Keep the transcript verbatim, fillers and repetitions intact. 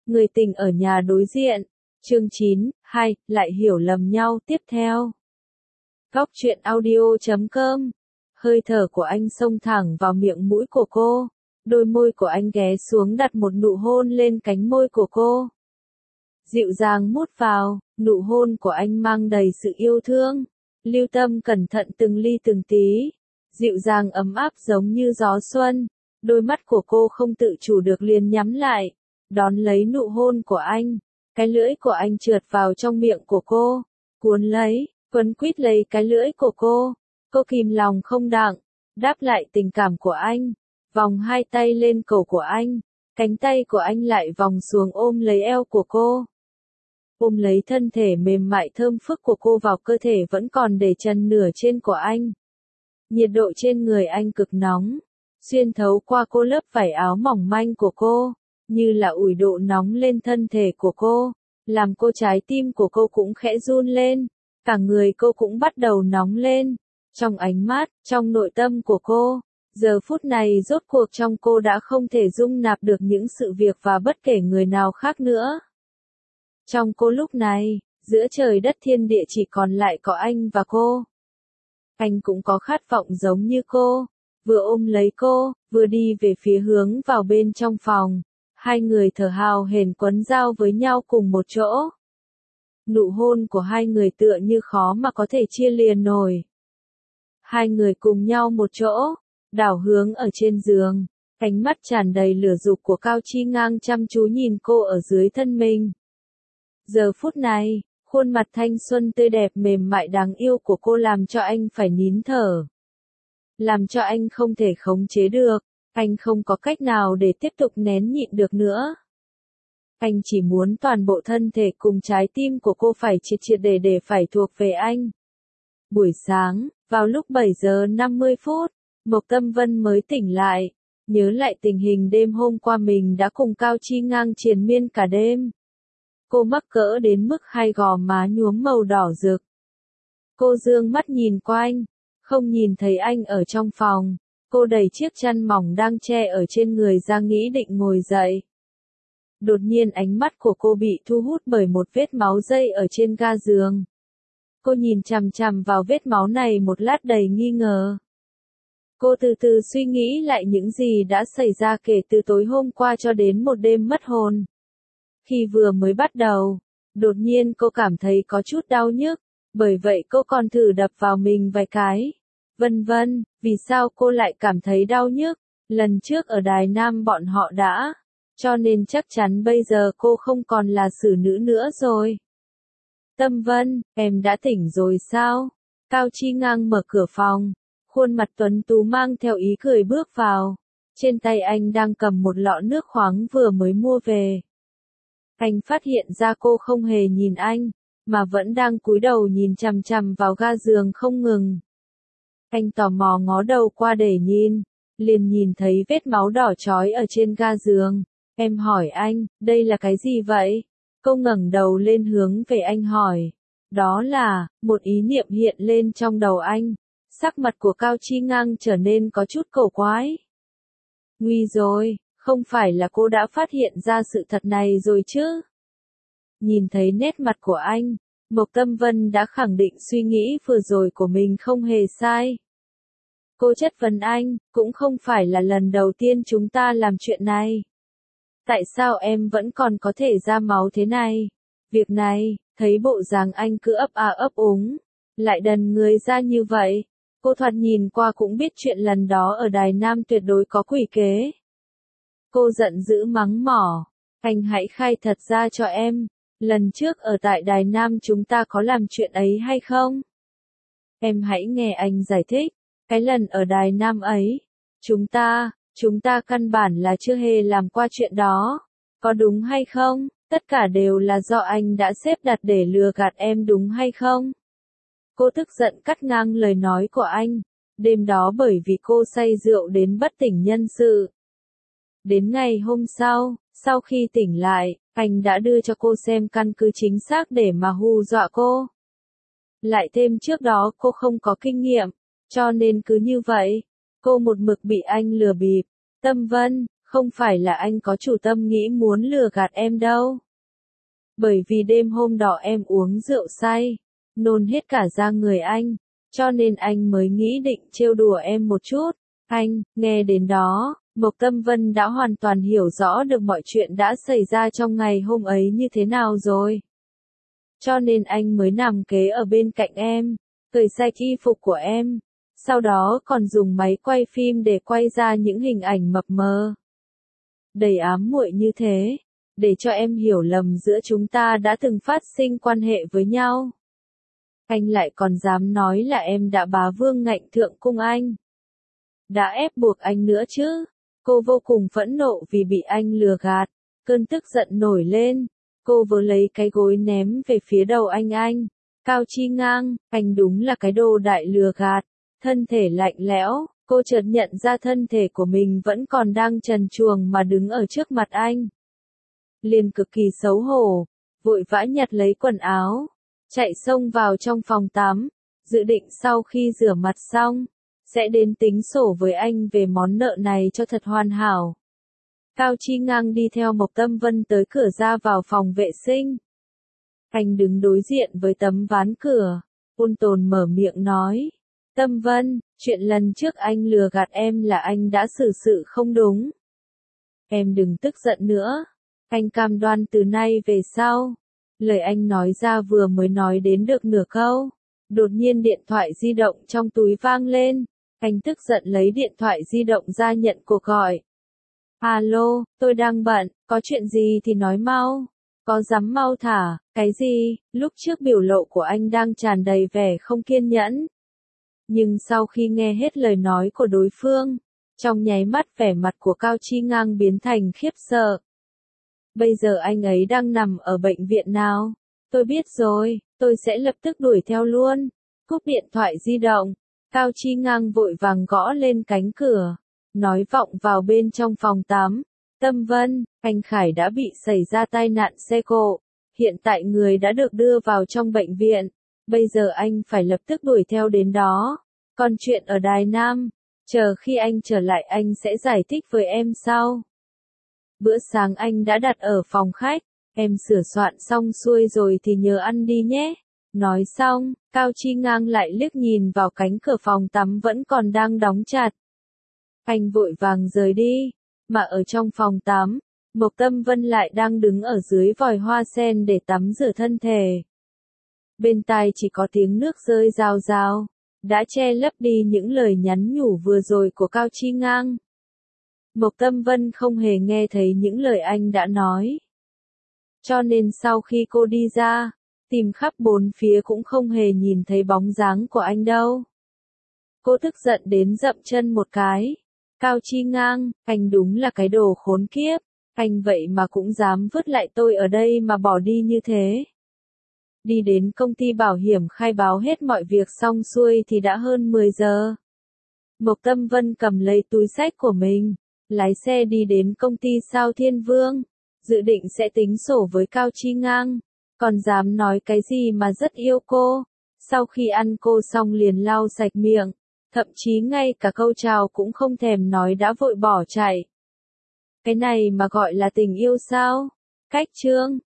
Người tình ở nhà đối diện. Chương chín, hai, lại hiểu lầm nhau tiếp theo. Góc truyện audio chấm com. Hơi thở của anh xông thẳng vào miệng mũi của cô. Đôi môi của anh ghé xuống đặt một nụ hôn lên cánh môi của cô. Dịu dàng mút vào, nụ hôn của anh mang đầy sự yêu thương. Lưu tâm cẩn thận từng ly từng tí. Dịu dàng ấm áp giống như gió xuân. Đôi mắt của cô không tự chủ được liền nhắm lại. Đón lấy nụ hôn của anh. Cái lưỡi của anh trượt vào trong miệng của cô. Cuốn lấy, quấn quýt lấy cái lưỡi của cô. Cô kìm lòng không đặng. Đáp lại tình cảm của anh. Vòng hai tay lên cổ của anh. Cánh tay của anh lại vòng xuống ôm lấy eo của cô. Ôm lấy thân thể mềm mại thơm phức của cô vào cơ thể vẫn còn để trần nửa trên của anh. Nhiệt độ trên người anh cực nóng. Xuyên thấu qua cô lớp vải áo mỏng manh của cô. Như là ủi độ nóng lên thân thể của cô. Làm cô trái tim của cô cũng khẽ run lên. Cả người cô cũng bắt đầu nóng lên. Trong ánh mắt, trong nội tâm của cô. Giờ phút này rốt cuộc trong cô đã không thể dung nạp được những sự việc và bất kể người nào khác nữa. Trong cô lúc này, giữa trời đất thiên địa chỉ còn lại có anh và cô. Anh cũng có khát vọng giống như cô. Vừa ôm lấy cô, vừa đi về phía hướng vào bên trong phòng. Hai người thở hào hển quấn giao với nhau cùng một chỗ. Nụ hôn của hai người tựa như khó mà có thể chia lìa nổi. Hai người cùng nhau một chỗ, đảo hướng ở trên giường. Ánh mắt tràn đầy lửa dục của Cao Chi Ngang chăm chú nhìn cô ở dưới thân mình. Giờ phút này, khuôn mặt thanh xuân tươi đẹp mềm mại đáng yêu của cô làm cho anh phải nín thở. Làm cho anh không thể khống chế được. Anh không có cách nào để tiếp tục nén nhịn được nữa. Anh chỉ muốn toàn bộ thân thể cùng trái tim của cô phải triệt triệt để để phải thuộc về anh. Buổi sáng, vào lúc bảy giờ năm mươi phút, Mộc Tâm Vân mới tỉnh lại. Nhớ lại tình hình đêm hôm qua mình đã cùng Cao Chi Ngang triền miên cả đêm. Cô mắc cỡ đến mức hai gò má nhuốm màu đỏ rực. Cô dương mắt nhìn qua anh, không nhìn thấy anh ở trong phòng. Cô đẩy chiếc chăn mỏng đang che ở trên người ra nghĩ định ngồi dậy. Đột nhiên ánh mắt của cô bị thu hút bởi một vết máu dây ở trên ga giường. Cô nhìn chằm chằm vào vết máu này một lát đầy nghi ngờ. Cô từ từ suy nghĩ lại những gì đã xảy ra kể từ tối hôm qua cho đến một đêm mất hồn. Khi vừa mới bắt đầu, đột nhiên cô cảm thấy có chút đau nhức, bởi vậy cô còn thử đập vào mình vài cái. Vân vân, vì sao cô lại cảm thấy đau nhức? Lần trước ở Đài Nam bọn họ đã, cho nên chắc chắn bây giờ cô không còn là xử nữ nữa rồi. Tâm Vân, em đã tỉnh rồi sao? Cao Chi Ngang mở cửa phòng, khuôn mặt tuấn tú mang theo ý cười bước vào. Trên tay anh đang cầm một lọ nước khoáng vừa mới mua về. Anh phát hiện ra cô không hề nhìn anh, mà vẫn đang cúi đầu nhìn chằm chằm vào ga giường không ngừng. Anh tò mò ngó đầu qua để nhìn, liền nhìn thấy vết máu đỏ chói ở trên ga giường. Em hỏi anh, đây là cái gì vậy? Cô ngẩng đầu lên hướng về anh hỏi. Đó là, một ý niệm hiện lên trong đầu anh. Sắc mặt của Cao Chi Ngang trở nên có chút cổ quái. Nguy rồi, không phải là cô đã phát hiện ra sự thật này rồi chứ? Nhìn thấy nét mặt của anh, Mộc Tâm Vân đã khẳng định suy nghĩ vừa rồi của mình không hề sai. Cô chất vấn anh, cũng không phải là lần đầu tiên chúng ta làm chuyện này. Tại sao em vẫn còn có thể ra máu thế này? Việc này, thấy bộ dáng anh cứ ấp à ấp úng, lại đần người ra như vậy. Cô thoạt nhìn qua cũng biết chuyện lần đó ở Đài Nam tuyệt đối có quỷ kế. Cô giận dữ mắng mỏ, anh hãy khai thật ra cho em, lần trước ở tại Đài Nam chúng ta có làm chuyện ấy hay không? Em hãy nghe anh giải thích, cái lần ở Đài Nam ấy, chúng ta, chúng ta căn bản là chưa hề làm qua chuyện đó, có đúng hay không? Tất cả đều là do anh đã xếp đặt để lừa gạt em đúng hay không? Cô tức giận cắt ngang lời nói của anh, đêm đó bởi vì cô say rượu đến bất tỉnh nhân sự. Đến ngày hôm sau, sau khi tỉnh lại, anh đã đưa cho cô xem căn cứ chính xác để mà hù dọa cô. Lại thêm trước đó cô không có kinh nghiệm, cho nên cứ như vậy, cô một mực bị anh lừa bịp. Tâm Vân, Không phải là anh có chủ tâm nghĩ muốn lừa gạt em đâu. Bởi vì đêm hôm đó em uống rượu say, nôn hết cả ra người anh, cho nên anh mới nghĩ định trêu đùa em một chút. Anh, nghe đến đó, Mộc Tâm Vân đã hoàn toàn hiểu rõ được mọi chuyện đã xảy ra trong ngày hôm ấy như thế nào rồi. Cho nên anh mới nằm kế ở bên cạnh em, cởi sạch y phục của em, sau đó còn dùng máy quay phim để quay ra những hình ảnh mập mờ, đầy ám muội như thế, để cho em hiểu lầm giữa chúng ta đã từng phát sinh quan hệ với nhau. Anh lại còn dám nói là em đã bá vương ngạnh thượng cung anh. Đã ép buộc anh nữa chứ. Cô vô cùng phẫn nộ vì bị anh lừa gạt, cơn tức giận nổi lên, cô vớ lấy cái gối ném về phía đầu anh anh. Cao Chi Ngang, anh đúng là cái đồ đại lừa gạt, thân thể lạnh lẽo, cô chợt nhận ra thân thể của mình vẫn còn đang trần truồng mà đứng ở trước mặt anh. Liền cực kỳ xấu hổ, vội vã nhặt lấy quần áo, chạy xông vào trong phòng tắm, dự định sau khi rửa mặt xong, sẽ đến tính sổ với anh về món nợ này cho thật hoàn hảo. Cao Chi Ngang đi theo Mộc Tâm Vân tới cửa ra vào phòng vệ sinh. Anh đứng đối diện với tấm ván cửa, ôn tồn mở miệng nói. Tâm Vân, chuyện lần trước anh lừa gạt em là anh đã xử sự không đúng. Em đừng tức giận nữa, anh cam đoan từ nay về sau. Lời anh nói ra vừa mới nói đến được nửa câu, đột nhiên điện thoại di động trong túi vang lên. Anh tức giận lấy điện thoại di động ra nhận cuộc gọi. Alo, tôi đang bận, có chuyện gì thì nói mau. Có dám mau thả, cái gì? Lúc trước biểu lộ của anh đang tràn đầy vẻ không kiên nhẫn. Nhưng sau khi nghe hết lời nói của đối phương, trong nháy mắt vẻ mặt của Cao Chi Ngang biến thành khiếp sợ. Bây giờ anh ấy đang nằm ở bệnh viện nào? Tôi biết rồi, tôi sẽ lập tức đuổi theo luôn. Cúp điện thoại di động, Cao Chi Ngang vội vàng gõ lên cánh cửa, nói vọng vào bên trong phòng tắm. Tâm Vân, anh Khải đã bị xảy ra tai nạn xe cộ, hiện tại người đã được đưa vào trong bệnh viện, bây giờ anh phải lập tức đuổi theo đến đó. Còn chuyện ở Đài Nam, chờ khi anh trở lại anh sẽ giải thích với em sau. Bữa sáng anh đã đặt ở phòng khách, em sửa soạn xong xuôi rồi thì nhớ ăn đi nhé. Nói xong, Cao Chi Ngang lại liếc nhìn vào cánh cửa phòng tắm vẫn còn đang đóng chặt. Anh vội vàng rời đi, mà ở trong phòng tắm, Mộc Tâm Vân lại đang đứng ở dưới vòi hoa sen để tắm rửa thân thể. Bên tai chỉ có tiếng nước rơi rào rào, đã che lấp đi những lời nhắn nhủ vừa rồi của Cao Chi Ngang. Mộc Tâm Vân không hề nghe thấy những lời anh đã nói. Cho nên sau khi cô đi ra, tìm khắp bốn phía cũng không hề nhìn thấy bóng dáng của anh đâu. Cô tức giận đến dậm chân một cái. Cao Chi Ngang, anh đúng là cái đồ khốn kiếp, anh vậy mà cũng dám vứt lại tôi ở đây mà bỏ đi như thế. Đi đến công ty bảo hiểm khai báo hết mọi việc xong xuôi thì đã hơn mười giờ. Mộc Tâm Vân cầm lấy túi xách của mình, lái xe đi đến công ty Sao Thiên Vương, dự định sẽ tính sổ với Cao Chi Ngang, còn dám nói cái gì mà rất yêu cô. Sau khi ăn cô xong liền lau sạch miệng, thậm chí ngay cả câu chào cũng không thèm nói đã vội bỏ chạy. Cái này mà gọi là tình yêu sao? Cách chương